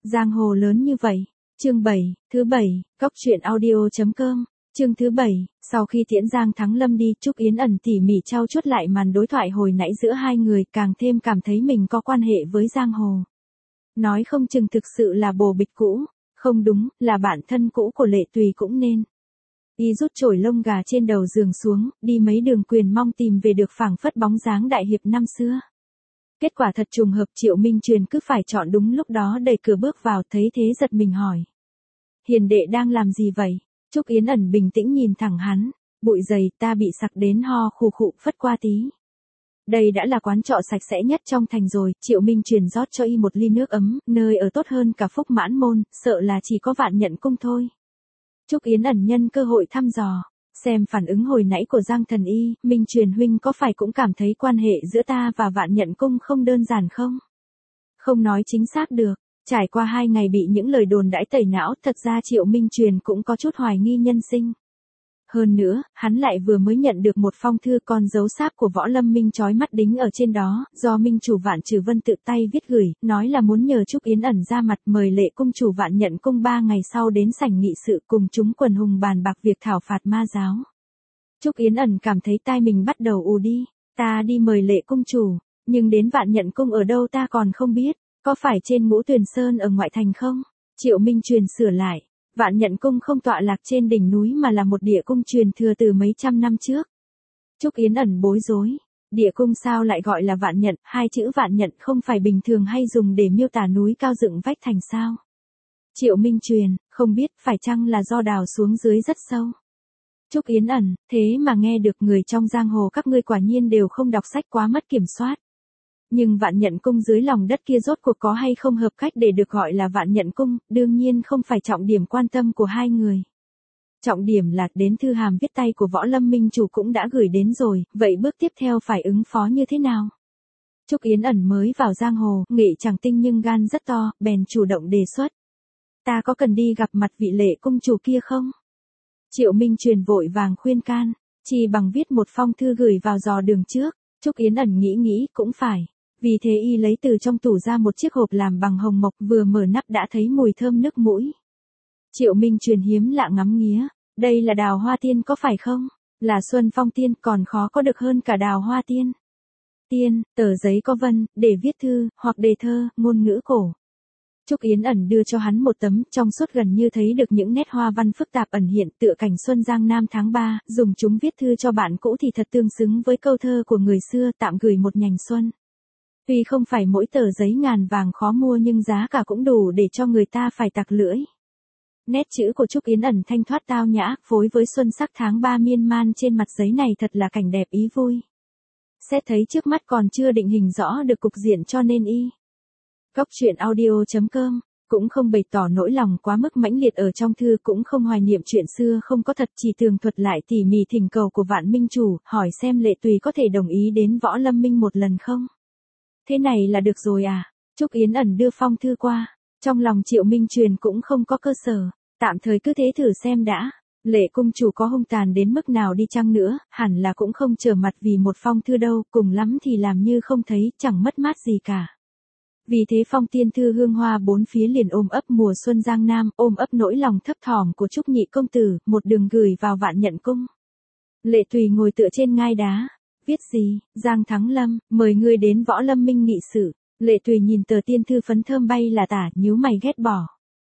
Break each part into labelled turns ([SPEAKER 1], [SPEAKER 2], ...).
[SPEAKER 1] Giang hồ lớn như vậy. Chương 7, thứ 7, Cóc truyện audio.com. Chương thứ 7, sau khi tiễn Giang Thắng Lâm đi, Trúc Yến ẩn tỉ mỉ trau chuốt lại màn đối thoại hồi nãy giữa hai người, càng thêm cảm thấy mình có quan hệ với giang hồ. Nói không chừng thực sự là bồ bịch cũ, không đúng, là bạn thân cũ của Lệ Tùy cũng nên. Y rút chổi lông gà trên đầu giường xuống, đi mấy đường quyền mong tìm về được phảng phất bóng dáng đại hiệp năm xưa. Kết quả thật trùng hợp, Triệu Minh Truyền cứ phải chọn đúng lúc đó đẩy cửa bước vào, thấy thế giật mình hỏi. Hiền đệ đang làm gì vậy? Trúc Yến ẩn bình tĩnh nhìn thẳng hắn, bụi dày, ta bị sặc đến ho khù khụ phất qua tí. Đây đã là quán trọ sạch sẽ nhất trong thành rồi, Triệu Minh Truyền rót cho y một ly nước ấm, nơi ở tốt hơn cả Phúc Mãn Môn, sợ là chỉ có Vạn Nhận Cung thôi. Trúc Yến ẩn nhân cơ hội thăm dò, xem phản ứng hồi nãy của Giang Thần Y, Minh Truyền huynh có phải cũng cảm thấy quan hệ giữa ta và Vạn Nhận Cung không đơn giản không? Không nói chính xác được, trải qua 2 ngày bị những lời đồn đãi tẩy não, thật ra Triệu Minh Truyền cũng có chút hoài nghi nhân sinh. Hơn nữa, hắn lại vừa mới nhận được một phong thư con dấu sáp của Võ Lâm Minh chói mắt đính ở trên đó, do Minh chủ Vạn Trừ Vân tự tay viết gửi, nói là muốn nhờ Trúc Yến ẩn ra mặt mời Lệ cung chủ Vạn Nhận Cung 3 ngày sau đến sảnh nghị sự cùng chúng quần hùng bàn bạc việc thảo phạt ma giáo. Trúc Yến ẩn cảm thấy tai mình bắt đầu ù đi, ta đi mời Lệ cung chủ, nhưng đến Vạn Nhận Cung ở đâu ta còn không biết, có phải trên Ngũ Tuyền Sơn ở ngoại thành không? Triệu Minh Truyền sửa lại. Vạn Nhận Cung không tọa lạc trên đỉnh núi mà là một địa cung truyền thừa từ mấy trăm năm trước. Trúc Yến ẩn bối rối. Địa cung sao lại gọi là Vạn Nhận, hai chữ Vạn Nhận không phải bình thường hay dùng để miêu tả núi cao dựng vách thành sao? Triệu Minh Truyền, không biết phải chăng là do đào xuống dưới rất sâu. Trúc Yến ẩn, thế mà nghe được người trong giang hồ các ngươi quả nhiên đều không đọc sách quá mất kiểm soát. Nhưng Vạn Nhận Cung dưới lòng đất kia rốt cuộc có hay không hợp cách để được gọi là Vạn Nhận Cung, đương nhiên không phải trọng điểm quan tâm của hai người. Trọng điểm là đến thư hàm viết tay của Võ Lâm Minh chủ cũng đã gửi đến rồi, vậy bước tiếp theo phải ứng phó như thế nào? Trúc Yến ẩn mới vào giang hồ, nghệ chẳng tinh nhưng gan rất to, bèn chủ động đề xuất. Ta có cần đi gặp mặt vị Lệ cung chủ kia không? Triệu Minh Truyền vội vàng khuyên can, chỉ bằng viết một phong thư gửi vào dò đường trước. Trúc Yến ẩn nghĩ cũng phải. Vì thế y lấy từ trong tủ ra một chiếc hộp làm bằng hồng mộc, vừa mở nắp đã thấy mùi thơm nước mũi. Triệu Minh Truyền hiếm lạ ngắm nghía, đây là Đào Hoa Tiên có phải không? Là Xuân Phong Tiên, còn khó có được hơn cả Đào Hoa Tiên. Tiên, tờ giấy có vân, để viết thư, hoặc đề thơ, ngôn ngữ cổ. Trúc Yến ẩn đưa cho hắn một tấm, trong suốt gần như thấy được những nét hoa văn phức tạp ẩn hiện tựa cảnh xuân giang nam tháng 3, dùng chúng viết thư cho bạn cũ thì thật tương xứng với câu thơ của người xưa, tạm gửi một nhành xuân. Tuy không phải mỗi tờ giấy ngàn vàng khó mua nhưng giá cả cũng đủ để cho người ta phải tặc lưỡi. Nét chữ của Trúc Yến ẩn thanh thoát tao nhã, phối với xuân sắc tháng 3 miên man trên mặt giấy này thật là cảnh đẹp ý vui. Xét thấy trước mắt còn chưa định hình rõ được cục diện cho nên y. Cóc truyện audio.com cũng không bày tỏ nỗi lòng quá mức mãnh liệt ở trong thư, cũng không hoài niệm chuyện xưa không có thật, chỉ tường thuật lại tỉ mỉ thỉnh cầu của Vạn Minh chủ, hỏi xem Lệ Tùy có thể đồng ý đến Võ Lâm Minh một lần không. Thế này là được rồi à? Trúc Yến ẩn đưa phong thư qua, trong lòng Triệu Minh Truyền cũng không có cơ sở, tạm thời cứ thế thử xem đã. Lệ cung chủ có hung tàn đến mức nào đi chăng nữa, hẳn là cũng không trở mặt vì một phong thư đâu, cùng lắm thì làm như không thấy, chẳng mất mát gì cả. Vì thế phong tiên thư hương hoa bốn phía liền ôm ấp mùa xuân giang nam, ôm ấp nỗi lòng thấp thỏm của Trúc nhị công tử, một đường gửi vào Vạn Nhận Cung. Lệ Tùy ngồi tựa trên ngai đá. Viết gì? Giang Thắng Lâm, mời ngươi đến Võ Lâm Minh nghị sự. Lệ Tùy nhìn tờ tiên thư phấn thơm bay là tả, nhíu mày ghét bỏ.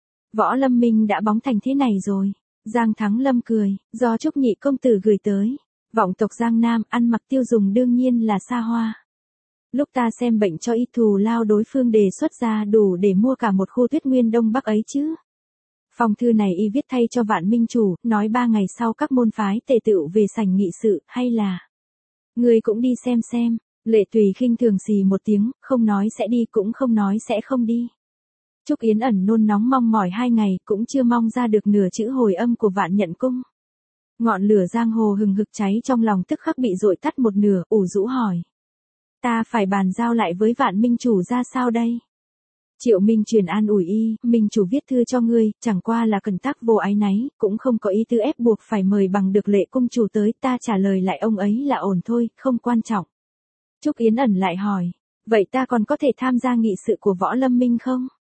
[SPEAKER 1] Võ Lâm Minh đã bóng thành thế này rồi. Giang Thắng Lâm cười, do Trúc nhị công tử gửi tới. Vọng tộc Giang Nam, ăn mặc tiêu dùng đương nhiên là xa hoa. Lúc ta xem bệnh cho ít thù lao đối phương đề xuất ra đủ để mua cả một khu Tuyết Nguyên Đông Bắc ấy chứ. Phong thư này y viết thay cho Vạn Minh chủ, nói 3 ngày sau các môn phái tề tựu về sảnh nghị sự, hay là ngươi cũng đi xem. Lệ Tùy khinh thường xì một tiếng, không nói sẽ đi cũng không nói sẽ không đi. Trúc Yến ẩn nôn nóng mong mỏi 2 ngày, cũng chưa mong ra được nửa chữ hồi âm của Vạn Nhận Cung. Ngọn lửa giang hồ hừng hực cháy trong lòng tức khắc bị dội tắt một nửa, ủ rũ hỏi. Ta phải bàn giao lại với Vạn Minh chủ ra sao đây? Triệu Minh Truyền an ủi y, Minh chủ viết thư cho ngươi, chẳng qua là cần tác vô ái náy, cũng không có ý tư ép buộc phải mời bằng được Lệ cung chủ tới, ta trả lời lại ông ấy là ổn thôi, không quan trọng. Trúc Yến ẩn lại hỏi, vậy ta còn có thể tham gia nghị sự của Võ Lâm Minh không?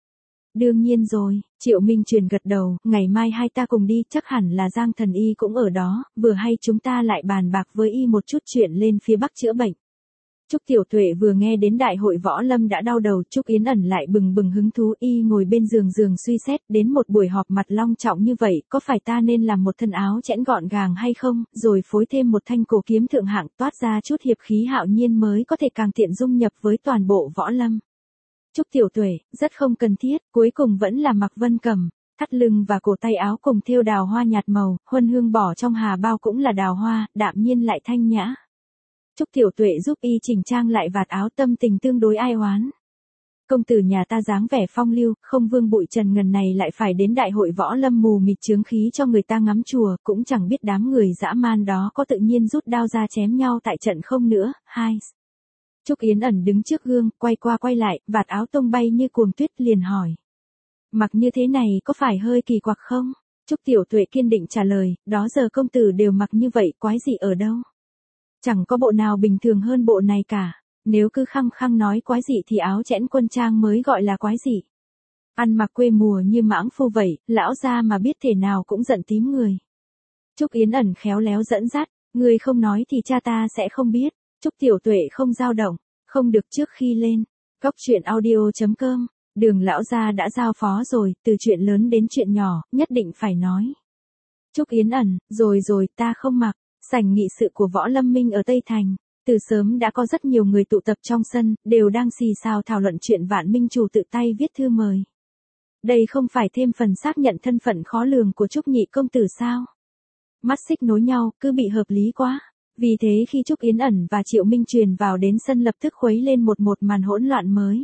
[SPEAKER 1] Đương nhiên rồi, Triệu Minh Truyền gật đầu, ngày mai hai ta cùng đi, chắc hẳn là Giang Thần Y cũng ở đó, vừa hay chúng ta lại bàn bạc với y một chút chuyện lên phía Bắc chữa bệnh. Trúc Tiểu Tuệ vừa nghe đến đại hội võ lâm đã đau đầu, Trúc Yến Ẩn lại bừng bừng hứng thú, y ngồi bên giường suy xét, đến một buổi họp mặt long trọng như vậy, có phải ta nên làm một thân áo chẽn gọn gàng hay không, rồi phối thêm một thanh cổ kiếm thượng hạng toát ra chút hiệp khí hạo nhiên mới có thể càng tiện dung nhập với toàn bộ võ lâm. Trúc Tiểu Tuệ, rất không cần thiết, cuối cùng vẫn là mặc vân cẩm, thắt lưng và cổ tay áo cùng thêu đào hoa nhạt màu, huân hương bỏ trong hà bao cũng là đào hoa, đạm nhiên lại thanh nhã. Trúc Tiểu Tuệ giúp y chỉnh trang lại vạt áo, tâm tình tương đối ai oán. Công tử nhà ta dáng vẻ phong lưu, không vương bụi trần ngần này lại phải đến đại hội võ lâm mù mịt chướng khí cho người ta ngắm chùa, cũng chẳng biết đám người dã man đó có tự nhiên rút đao ra chém nhau tại trận không nữa. Hai. Trúc Yến Ẩn đứng trước gương, quay qua quay lại, vạt áo tung bay như cuồng tuyết, liền hỏi. Mặc như thế này có phải hơi kỳ quặc không? Trúc Tiểu Tuệ kiên định trả lời, đó giờ công tử đều mặc như vậy, quái gì ở đâu? Chẳng có bộ nào bình thường hơn bộ này cả, nếu cứ khăng khăng nói quái dị thì áo chẽn quân trang mới gọi là quái dị. Ăn mặc quê mùa như mãng phu vậy, lão gia mà biết thể nào cũng giận tím người. Trúc Yến Ẩn khéo léo dẫn dắt, người không nói thì cha ta sẽ không biết. Trúc Tiểu Tuệ không dao động, không được trước khi lên. Góc truyện audio.com, Đường lão gia đã giao phó rồi, từ chuyện lớn đến chuyện nhỏ, nhất định phải nói. Trúc Yến Ẩn, rồi ta không mặc. Sảnh nghị sự của Võ Lâm Minh ở Tây Thành, từ sớm đã có rất nhiều người tụ tập trong sân, đều đang xì xào thảo luận chuyện Vạn Minh Chủ tự tay viết thư mời. Đây không phải thêm phần xác nhận thân phận khó lường của Trúc nhị công tử sao? Mắt xích nối nhau, cứ bị hợp lý quá. Vì thế khi Trúc Yến Ẩn và Triệu Minh Truyền vào đến sân lập tức khuấy lên một màn hỗn loạn mới.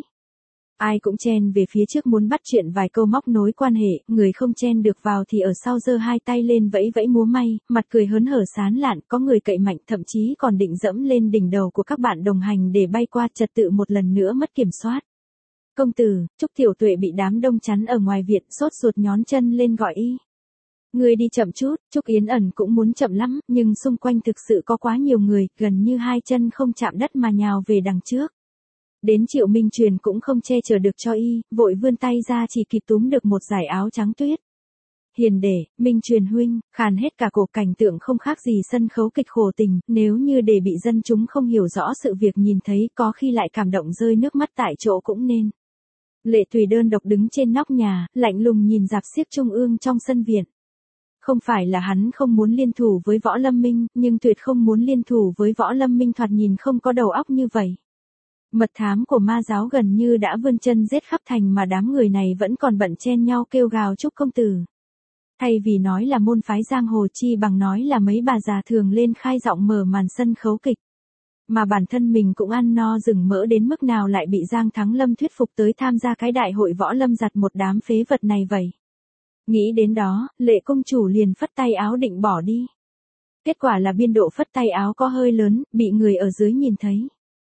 [SPEAKER 1] Ai cũng chen về phía trước muốn bắt chuyện vài câu móc nối quan hệ, người không chen được vào thì ở sau giơ hai tay lên vẫy vẫy múa may, mặt cười hớn hở sán lạn, có người cậy mạnh thậm chí còn định dẫm lên đỉnh đầu của các bạn đồng hành để bay qua, trật tự một lần nữa mất kiểm soát. Công tử, Trúc Tiểu Tuệ bị đám đông chắn ở ngoài viện, sốt ruột nhón chân lên gọi y. Người đi chậm chút, Trúc Yến Ẩn cũng muốn chậm lắm, nhưng xung quanh thực sự có quá nhiều người, gần như hai chân không chạm đất mà nhào về đằng trước. Đến Triệu Minh Truyền cũng không che chở được cho y, vội vươn tay ra chỉ kịp túm được một dải áo trắng tuyết. Hiền đệ, Minh Truyền huynh, khàn hết cả cổ, cảnh tượng không khác gì sân khấu kịch khổ tình, nếu như để bị dân chúng không hiểu rõ sự việc nhìn thấy, có khi lại cảm động rơi nước mắt tại chỗ cũng nên. Lệ Tùy đơn độc đứng trên nóc nhà, lạnh lùng nhìn rạp xiếc trung ương trong sân viện. Không phải là hắn không muốn liên thủ với Võ Lâm Minh, nhưng tuyệt không muốn liên thủ với Võ Lâm Minh thoạt nhìn không có đầu óc như vậy. Mật thám của ma giáo gần như đã vươn chân giết khắp thành mà đám người này vẫn còn bận chen nhau kêu gào Trúc công tử. Thay vì nói là môn phái giang hồ chi bằng nói là mấy bà già thường lên khai giọng mở màn sân khấu kịch. Mà bản thân mình cũng ăn no rừng mỡ đến mức nào lại bị Giang Thắng Lâm thuyết phục tới tham gia cái đại hội võ lâm giặt một đám phế vật này vậy. Nghĩ đến đó, Lệ công chủ liền phất tay áo định bỏ đi. Kết quả là biên độ phất tay áo có hơi lớn, bị người ở dưới nhìn thấy.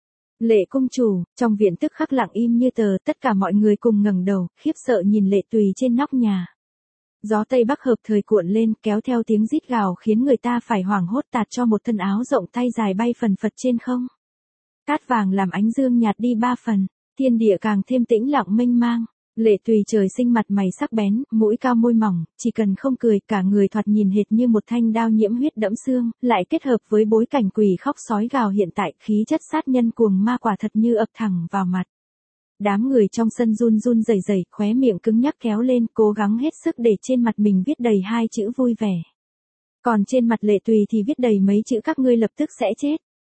[SPEAKER 1] Lệ công chủ, trong viện tức khắc lặng im như tờ, tất cả mọi người cùng ngẩng đầu, khiếp sợ nhìn Lệ Tùy trên nóc nhà. Gió Tây Bắc hợp thời cuộn lên, kéo theo tiếng rít gào khiến người ta phải hoảng hốt, tạt cho một thân áo rộng tay dài bay phần phật trên không. Cát vàng làm ánh dương nhạt đi ba phần, thiên địa càng thêm tĩnh lặng mênh mang. Lệ Tùy trời sinh mặt mày sắc bén, mũi cao môi mỏng, chỉ cần không cười, cả người thoạt nhìn hệt như một thanh đao nhiễm huyết đẫm xương, lại kết hợp với bối cảnh quỷ khóc sói gào hiện tại, khí chất sát nhân cuồng ma quả thật như ập thẳng vào mặt. Đám người trong sân run run rẩy rẩy, khóe miệng cứng nhắc kéo lên, cố gắng hết sức để trên mặt mình viết đầy hai chữ vui vẻ. Còn trên mặt Lệ Tùy thì viết đầy mấy chữ các ngươi lập tức sẽ chết.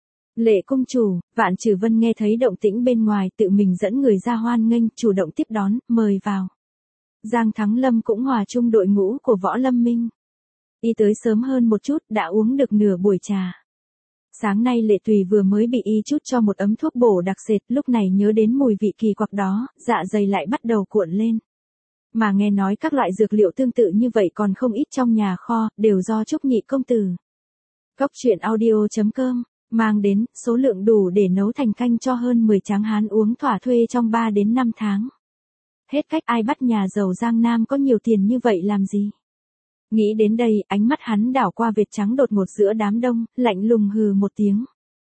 [SPEAKER 1] Lệ công chủ, Vạn Trừ Vân nghe thấy động tĩnh bên ngoài, tự mình dẫn người ra hoan nghênh, chủ động tiếp đón, mời vào. Giang Thắng Lâm cũng hòa chung đội ngũ của Võ Lâm Minh. Y tới sớm hơn một chút, đã uống được nửa buổi trà. Sáng nay Lệ Tùy vừa mới bị y chút cho một ấm thuốc bổ đặc sệt, lúc này nhớ đến mùi vị kỳ quặc đó, dạ dày lại bắt đầu cuộn lên. Mà nghe nói các loại dược liệu tương tự như vậy còn không ít trong nhà kho, đều do Trúc nhị công tử. Góc truyện audio.com mang đến, số lượng đủ để nấu thành canh cho hơn 10 tráng hán uống thỏa thuê trong 3 đến 5 tháng. Hết cách, ai bắt nhà giàu Giang Nam có nhiều tiền như vậy làm gì? Nghĩ đến đây, ánh mắt hắn đảo qua vệt trắng đột ngột giữa đám đông, lạnh lùng hừ một tiếng.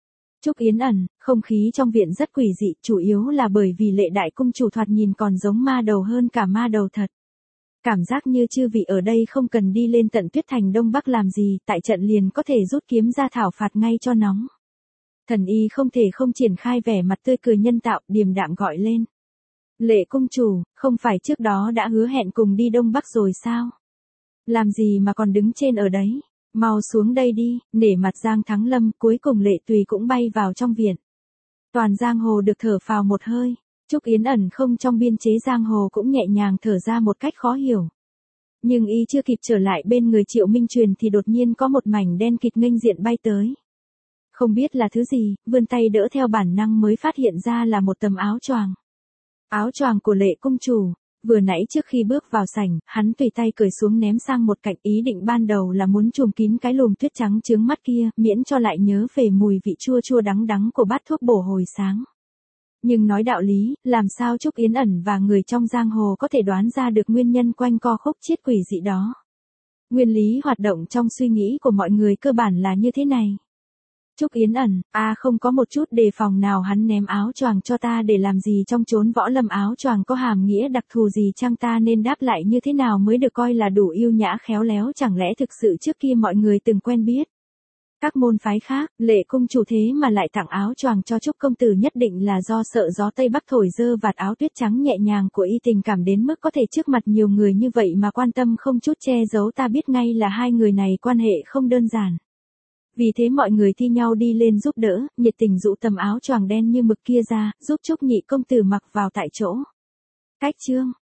[SPEAKER 1] Trúc Yến ẩn, không khí trong viện rất quỷ dị, chủ yếu là bởi vì Lệ đại cung chủ thoạt nhìn còn giống ma đầu hơn cả ma đầu thật. Cảm giác như chư vị ở đây không cần đi lên tận Tuyết Thành Đông Bắc làm gì, tại trận liền có thể rút kiếm ra thảo phạt ngay cho nóng. Thần y không thể không triển khai vẻ mặt tươi cười nhân tạo, điềm đạm gọi lên. Lệ cung chủ, không phải trước đó đã hứa hẹn cùng đi Đông Bắc rồi sao? Làm gì mà còn đứng trên ở đấy? Mau xuống đây đi, nể mặt Giang Thắng Lâm, cuối cùng Lệ Tùy cũng bay vào trong viện. Toàn giang hồ được thở phào một hơi. Trúc Yến ẩn không trong biên chế giang hồ cũng nhẹ nhàng thở ra một cách khó hiểu. Nhưng y chưa kịp trở lại bên người Triệu Minh Truyền thì đột nhiên có một mảnh đen kịt nghênh diện bay tới. Không biết là thứ gì, vươn tay đỡ theo bản năng mới phát hiện ra là một tấm áo choàng. Áo choàng của Lệ cung chủ. Vừa nãy trước khi bước vào sảnh, hắn tùy tay cởi xuống ném sang một cạnh, ý định ban đầu là muốn trùm kín cái lùm tuyết trắng chướng mắt kia, miễn cho lại nhớ về mùi vị chua chua đắng đắng của bát thuốc bổ hồi sáng. Nhưng nói đạo lý, làm sao Trúc Yến ẩn và người trong giang hồ có thể đoán ra được nguyên nhân quanh co khúc chiết quỷ dị đó. Nguyên lý hoạt động trong suy nghĩ của mọi người cơ bản là như thế này. Trúc Yến ẩn, không có một chút đề phòng nào, hắn ném áo choàng cho ta để làm gì trong chốn võ lâm, áo choàng có hàm nghĩa đặc thù gì chăng, ta nên đáp lại như thế nào mới được coi là đủ yêu nhã khéo léo, chẳng lẽ thực sự trước kia mọi người từng quen biết? Các môn phái khác, Lệ cung chủ thế mà lại tặng áo choàng cho Trúc công tử, nhất định là do sợ gió Tây Bắc thổi dơ vạt áo tuyết trắng nhẹ nhàng của y tình cảm đến mức có thể trước mặt nhiều người như vậy mà quan tâm không chút che giấu, ta biết ngay là hai người này quan hệ không đơn giản. Vì thế mọi người thi nhau đi lên giúp đỡ, nhiệt tình dụ tấm áo choàng đen như mực kia ra, giúp Trúc nhị công tử mặc vào tại chỗ. Cách chương